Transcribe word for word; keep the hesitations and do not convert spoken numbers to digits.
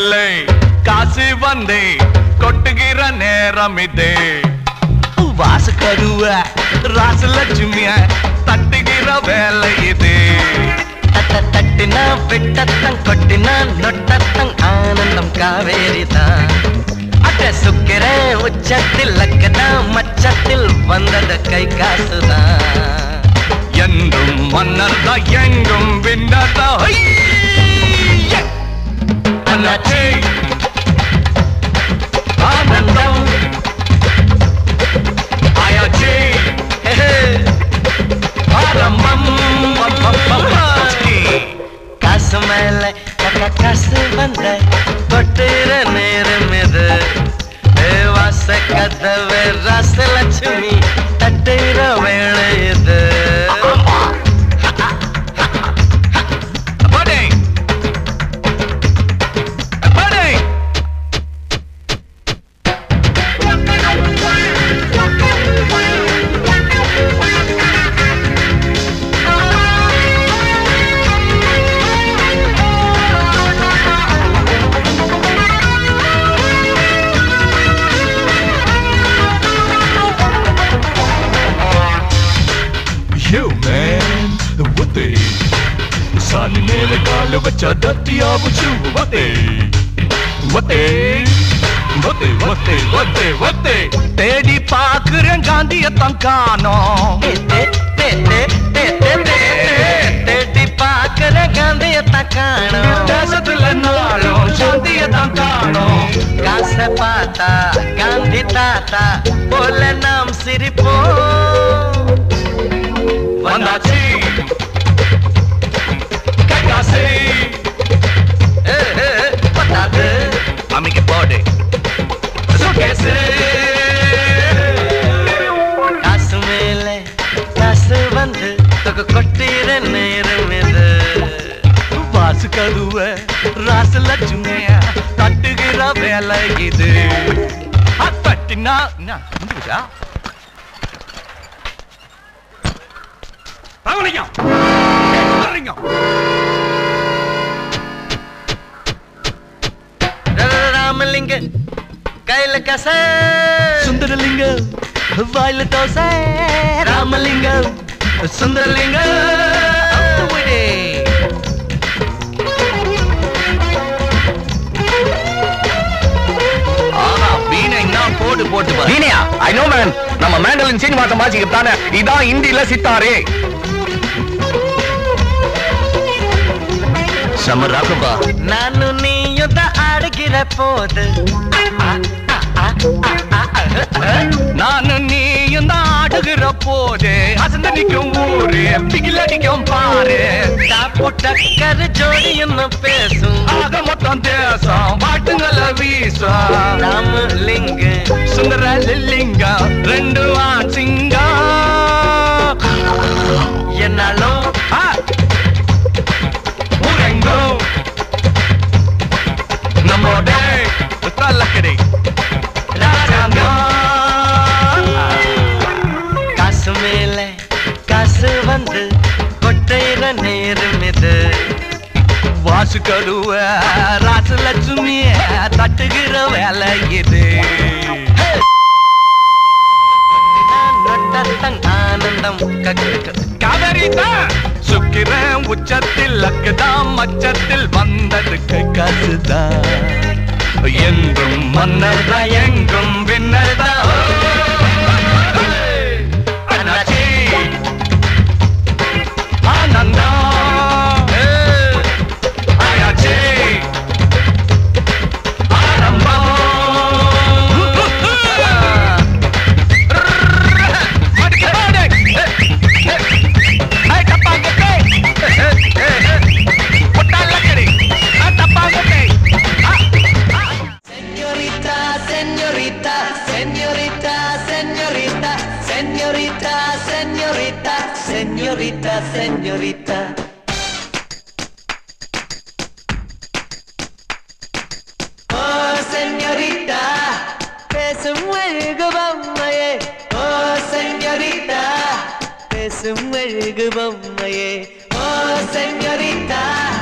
மேலே காசு வந்தே கொட்டுகிற நேரம் இதே வாசு கருவ ராசலட்சுமிய தட்டுகிற வேலை இது தட்டினா விட்டத்தங் கொட்டினா நொட்டத்தங் ஆனந்தம் காவேரிதான் அட்ட சுக்கிர உச்சத்தில் லக்கதான் மச்சத்தில் வந்தது கை காசுதான் என்றும் மன்னர்தா எங்கும் விண்ணர்தா அண்ணாச்சி ஆனந்தம் ஆயாச்சி ஆரம்பம் காசு மேல காசு வந்த கொட்டுற நேரம் இது வாச கதவு ராசலட்சுமி தட்டுற வேலை இது सानी मेरे गाल बच्चा दतिया बुझू वते वते वते वते वते वते तेरी पाकरन गांधी तंकानो ते ते ते ते ते तेरी पाकरन गांधी तंकानो देशतुल नालो शांति तंकानो कास पाता गांधी ताता बोले नाम सिरिपो वंदाची அமிக்க போடு காசு மேல காசு வந்து தொகை கொட்டிற நேரம் இது வாசு கருவ ராசலட்சுமிய தட்டுகிற வேலை இது தட்டினா ராமலிங்க கையில கச சுந்தரலிங்க வாயில தோசை ராமலிங்க சுந்தரலிங்க போட்டு போட்டு வீணையா ஐ நோ மேன் நம்ம மேண்டலின் சீனிவாச மாசிக்கிட்டானே இதான் இந்தியில சித்தாரே ಸಮರಾಕಬಾ ನಾನು ನೀಯುದ್ದ ಆಡಗಿರ போது ನಾನು ನೀಯುದ್ದ ஆடுகிற போது அசந்த நிக்கும் ஊரு பிகிலடிக்கும் பாரு தாப்புட்டக்கர் ஜோடின்னு பேசும் ஆக மொத்தம் தேசம் பாட்டுங்கள வீசும் ராமலிங்க சுந்தரலிங்க ரெண்டு ஆண் சிங்கம் என்னாலும் நம்மோட தள்ளக்கடை காசு மேல காசு வந்து கொட்டையிற நேரம் இது வாசு கருவ ராசலட்சுமிய தட்டுகிற வேலை இது ஆனந்தம் காவேரிதா சுக்கிர உச்சத்தில் லக்குதான் மச்சத்தில் வந்தது கை காசுதான் என்றும் மன்னர்தா எங்கும் விண்ணர்தா அண்ணாச்சி ஆனந்தா ஆயாச்சி ஆரம்பம் Señorita, señorita. Oh, señorita, pesum elgu bommaye. Oh, señorita, pesum elgu bommaye. Oh, señorita.